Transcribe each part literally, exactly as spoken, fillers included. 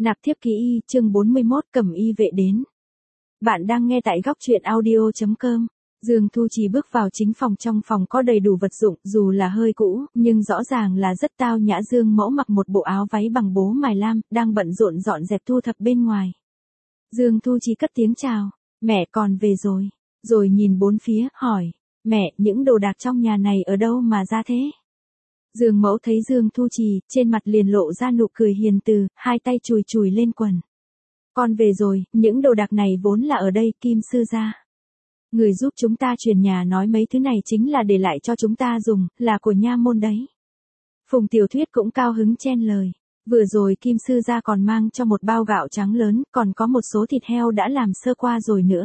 Nạp thiếp ký y, chương bốn mươi mốt, Cẩm y vệ đến. Bạn đang nghe tại góc truyện audio chấm com. Dương Thu Trì bước vào chính phòng, trong phòng có đầy đủ vật dụng, dù là hơi cũ, nhưng rõ ràng là rất tao nhã. Dương Mẫu mặc một bộ áo váy bằng bố mài lam, đang bận rộn dọn dẹp thu thập bên ngoài. Dương Thu Trì cất tiếng chào, mẹ còn về rồi, rồi nhìn bốn phía, hỏi, mẹ, những đồ đạc trong nhà này ở đâu mà ra thế? Dương Mẫu thấy Dương Thu Trì, trên mặt liền lộ ra nụ cười hiền từ, hai tay chùi chùi lên quần. Con về rồi, những đồ đạc này vốn là ở đây, Kim sư gia. Người giúp chúng ta truyền nhà nói mấy thứ này chính là để lại cho chúng ta dùng, là của nha môn đấy. Phùng Tiểu Thuyết cũng cao hứng chen lời. Vừa rồi Kim sư gia còn mang cho một bao gạo trắng lớn, còn có một số thịt heo đã làm sơ qua rồi nữa.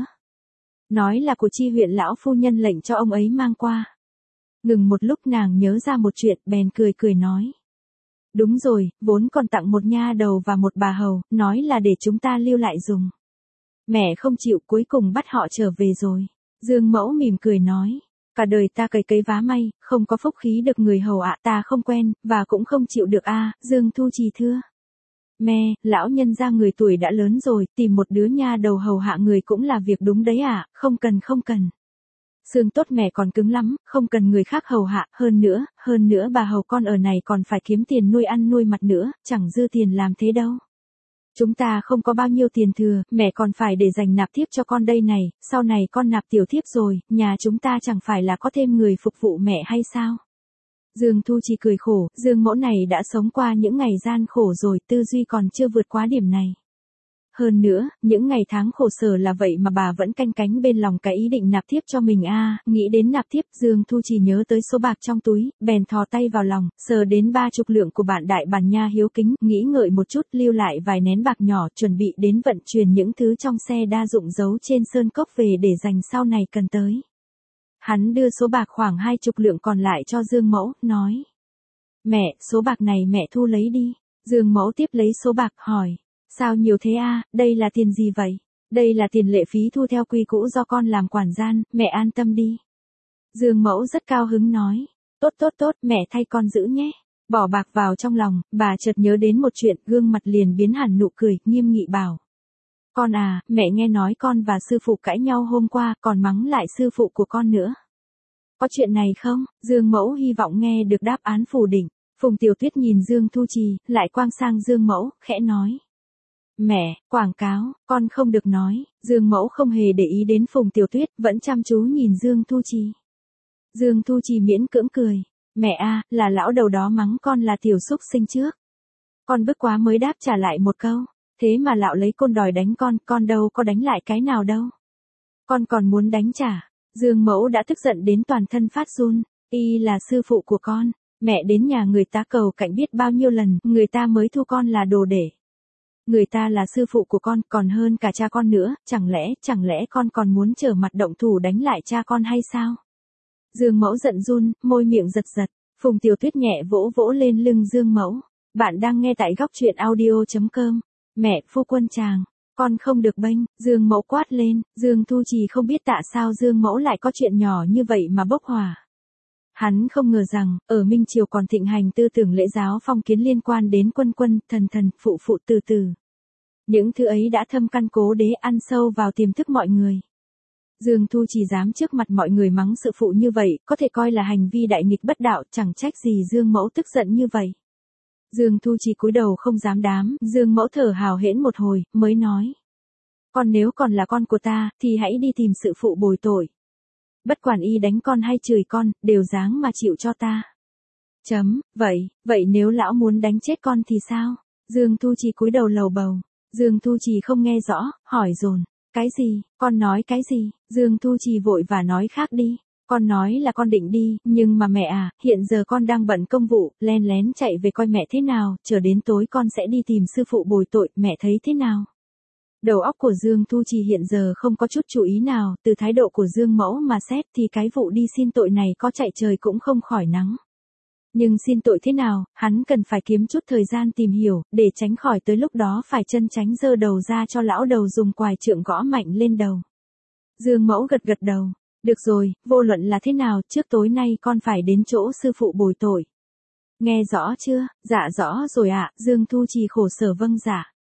Nói là của Chi huyện lão phu nhân lệnh cho ông ấy mang qua. Ngừng một lúc nàng nhớ ra một chuyện, bèn cười cười nói. Đúng rồi, vốn còn tặng một nha đầu và một bà hầu, nói là để chúng ta lưu lại dùng. Mẹ không chịu, cuối cùng bắt họ trở về rồi. Dương Mẫu mỉm cười nói. Cả đời ta cày cấy vá may, không có phúc khí được người hầu ạ, ta không quen, và cũng không chịu được a. Dương Thu Trì thưa. Mẹ, lão nhân gia người tuổi đã lớn rồi, tìm một đứa nha đầu hầu hạ người cũng là việc đúng đấy ạ, không cần không cần. Xương tốt mẹ còn cứng lắm, không cần người khác hầu hạ, hơn nữa, hơn nữa bà hầu con ở này còn phải kiếm tiền nuôi ăn nuôi mặt nữa, chẳng dư tiền làm thế đâu. Chúng ta không có bao nhiêu tiền thừa, mẹ còn phải để dành nạp thiếp cho con đây này, sau này con nạp tiểu thiếp rồi, nhà chúng ta chẳng phải là có thêm người phục vụ mẹ hay sao? Dương Thu Trì cười khổ, Dương Mẫu này đã sống qua những ngày gian khổ rồi, tư duy còn chưa vượt quá điểm này. Hơn nữa, những ngày tháng khổ sở là vậy mà bà vẫn canh cánh bên lòng cái ý định nạp thiếp cho mình a. À, nghĩ đến nạp thiếp, Dương Thu Trì nhớ tới số bạc trong túi, bèn thò tay vào lòng, sờ đến ba chục lượng của bạn đại bản nha hiếu kính, nghĩ ngợi một chút, lưu lại vài nén bạc nhỏ, chuẩn bị đến vận chuyển những thứ trong xe đa dụng giấu trên sơn cốc về để dành sau này cần tới. Hắn đưa số bạc khoảng hai chục lượng còn lại cho Dương Mẫu, nói. Mẹ, số bạc này mẹ thu lấy đi. Dương Mẫu tiếp lấy số bạc, hỏi. Sao nhiều thế a? À, đây là tiền gì vậy? Đây là tiền lệ phí thu theo quy cũ do con làm quản gian, mẹ an tâm đi. Dương Mẫu rất cao hứng nói. Tốt tốt tốt, mẹ thay con giữ nhé. Bỏ bạc vào trong lòng, bà chợt nhớ đến một chuyện, gương mặt liền biến hẳn nụ cười, nghiêm nghị bảo. Con à, mẹ nghe nói con và sư phụ cãi nhau hôm qua, còn mắng lại sư phụ của con nữa. Có chuyện này không? Dương Mẫu hy vọng nghe được đáp án phủ định. Phùng Tiểu Tuyết nhìn Dương Thu Trì, lại quang sang Dương Mẫu, khẽ nói. Mẹ, quảng cáo, con không được nói. Dương Mẫu không hề để ý đến Phùng Tiểu Tuyết, vẫn chăm chú nhìn Dương Thu Trì. Dương Thu Trì miễn cưỡng cười. Mẹ a, là lão đầu đó mắng con là tiểu xúc sinh trước. Con bức quá mới đáp trả lại một câu. Thế mà lão lấy côn đòi đánh con, con đâu có đánh lại cái nào đâu. Con còn muốn đánh trả. Dương Mẫu đã tức giận đến toàn thân phát run. Y là sư phụ của con. Mẹ đến nhà người ta cầu cạnh biết bao nhiêu lần, người ta mới thu con là đồ để. Người ta là sư phụ của con, còn hơn cả cha con nữa, chẳng lẽ, chẳng lẽ con còn muốn trở mặt động thủ đánh lại cha con hay sao? Dương Mẫu giận run, môi miệng giật giật, Phùng Tiểu Tuyết nhẹ vỗ vỗ lên lưng Dương Mẫu. Bạn đang nghe tại góc truyện audio chấm com. Mẹ, phu quân chàng, con không được bênh, Dương Mẫu quát lên, Dương Thu Trì không biết tại sao Dương Mẫu lại có chuyện nhỏ như vậy mà bốc hỏa. Hắn không ngờ rằng, ở Minh Triều còn thịnh hành tư tưởng lễ giáo phong kiến liên quan đến quân quân, thần thần, phụ phụ từ từ. Những thứ ấy đã thâm căn cố đế ăn sâu vào tiềm thức mọi người. Dương Thu Trì dám trước mặt mọi người mắng sự phụ như vậy, có thể coi là hành vi đại nghịch bất đạo, chẳng trách gì Dương Mẫu tức giận như vậy. Dương Thu Trì cúi đầu không dám đám, Dương Mẫu thở hào hển một hồi, mới nói. Con nếu còn là con của ta, thì hãy đi tìm sự phụ bồi tội. Bất quản y đánh con hay chửi con, đều dáng mà chịu cho ta. Chấm, vậy, vậy nếu lão muốn đánh chết con thì sao? Dương Thu Trì cúi đầu lầu bầu. Dương Thu Trì không nghe rõ, hỏi dồn. Cái gì, con nói cái gì? Dương Thu Trì vội và nói khác đi. Con nói là con định đi, nhưng mà mẹ à, hiện giờ con đang bận công vụ, len lén chạy về coi mẹ thế nào, chờ đến tối con sẽ đi tìm sư phụ bồi tội, mẹ thấy thế nào? Đầu óc của Dương Thu Trì hiện giờ không có chút chú ý nào, từ thái độ của Dương Mẫu mà xét thì cái vụ đi xin tội này có chạy trời cũng không khỏi nắng. Nhưng xin tội thế nào, hắn cần phải kiếm chút thời gian tìm hiểu, để tránh khỏi tới lúc đó phải chân tránh giơ đầu ra cho lão đầu dùng quài trượng gõ mạnh lên đầu. Dương Mẫu gật gật đầu. Được rồi, vô luận là thế nào, trước tối nay con phải đến chỗ sư phụ bồi tội. Nghe rõ chưa? Dạ rõ rồi ạ, Dương Thu Trì khổ sở vâng dạ.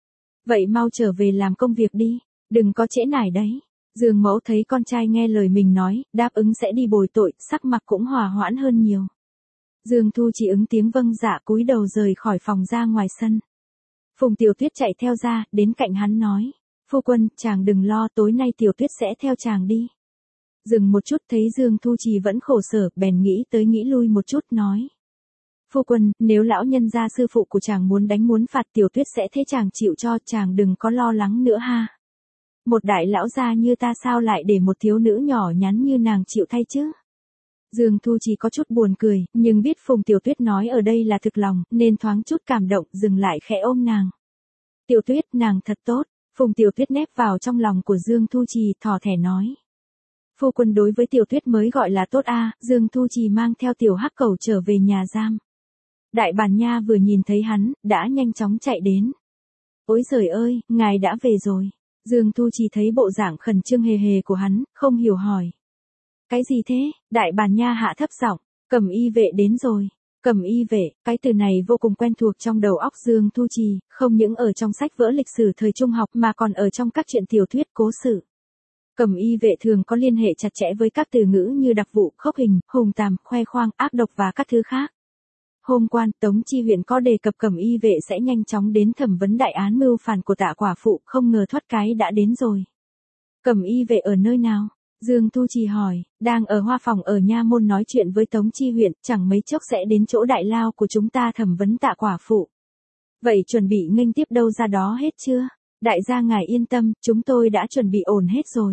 Vậy mau trở về làm công việc đi, đừng có trễ nải đấy. Dương mẫu thấy con trai nghe lời mình nói, đáp ứng sẽ đi bồi tội, sắc mặt cũng hòa hoãn hơn nhiều. Dương Thu chỉ ứng tiếng vâng dạ cúi đầu rời khỏi phòng ra ngoài sân. Phùng Tiểu Tuyết chạy theo ra, đến cạnh hắn nói. Phu quân, chàng đừng lo, tối nay Tiểu Tuyết sẽ theo chàng đi. Dừng một chút thấy Dương Thu Trì vẫn khổ sở, bèn nghĩ tới nghĩ lui một chút nói. Phu quân, nếu lão nhân gia sư phụ của chàng muốn đánh muốn phạt Tiểu Tuyết sẽ thế chàng chịu cho, chàng đừng có lo lắng nữa ha. Một đại lão gia như ta sao lại để một thiếu nữ nhỏ nhắn như nàng chịu thay chứ? Dương Thu Trì có chút buồn cười, nhưng biết Phùng Tiểu Tuyết nói ở đây là thực lòng, nên thoáng chút cảm động, dừng lại khẽ ôm nàng. Tiểu Tuyết, nàng thật tốt. Phùng Tiểu Tuyết nép vào trong lòng của Dương Thu Trì, thỏ thẻ nói. Phu quân đối với Tiểu Tuyết mới gọi là tốt a. Dương Thu Trì mang theo Tiểu Hắc Cẩu trở về nhà giam. Đại bản nha vừa nhìn thấy hắn, đã nhanh chóng chạy đến. Ôi giời ơi, ngài đã về rồi. Dương Thu Trì thấy bộ dạng khẩn trương hề hề của hắn, không hiểu hỏi. Cái gì thế? Đại bản nha hạ thấp giọng, Cẩm y vệ đến rồi. Cẩm y vệ, cái từ này vô cùng quen thuộc trong đầu óc Dương Thu Trì, không những ở trong sách vở lịch sử thời trung học mà còn ở trong các truyện tiểu thuyết cố sự. Cẩm y vệ thường có liên hệ chặt chẽ với các từ ngữ như đặc vụ, khốc hình, hùng tàm, khoe khoang, ác độc và các thứ khác. Hôm qua, Tống Chi huyện có đề cập Cẩm y vệ sẽ nhanh chóng đến thẩm vấn đại án mưu phản của Tạ quả phụ, không ngờ thoát cái đã đến rồi. Cẩm y vệ ở nơi nào? Dương Thu Trì hỏi, đang ở hoa phòng ở nha môn nói chuyện với Tống Chi huyện, chẳng mấy chốc sẽ đến chỗ đại lao của chúng ta thẩm vấn Tạ quả phụ. Vậy chuẩn bị nghênh tiếp đâu ra đó hết chưa? Đại gia ngài yên tâm, chúng tôi đã chuẩn bị ổn hết rồi.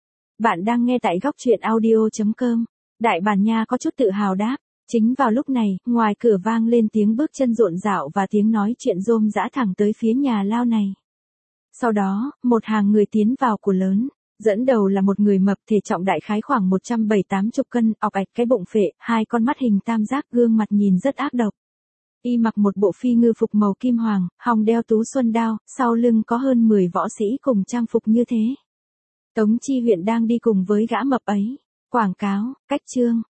Bạn đang nghe tại góc truyện audio chấm com. Đại bản nha có chút tự hào đáp. Chính vào lúc này, ngoài cửa vang lên tiếng bước chân rộn rạo và tiếng nói chuyện rôm rã thẳng tới phía nhà lao này. Sau đó, một hàng người tiến vào của lớn. Dẫn đầu là một người mập, thể trọng đại khái khoảng một trăm bảy mươi tám cân, ọc ạch cái bụng phệ, hai con mắt hình tam giác, gương mặt nhìn rất ác độc. Y mặc một bộ phi ngư phục màu kim hoàng, hòng đeo tú xuân đao, sau lưng có hơn mười võ sĩ cùng trang phục như thế. Tống Chi huyện đang đi cùng với gã mập ấy. Quảng cáo, cách chương.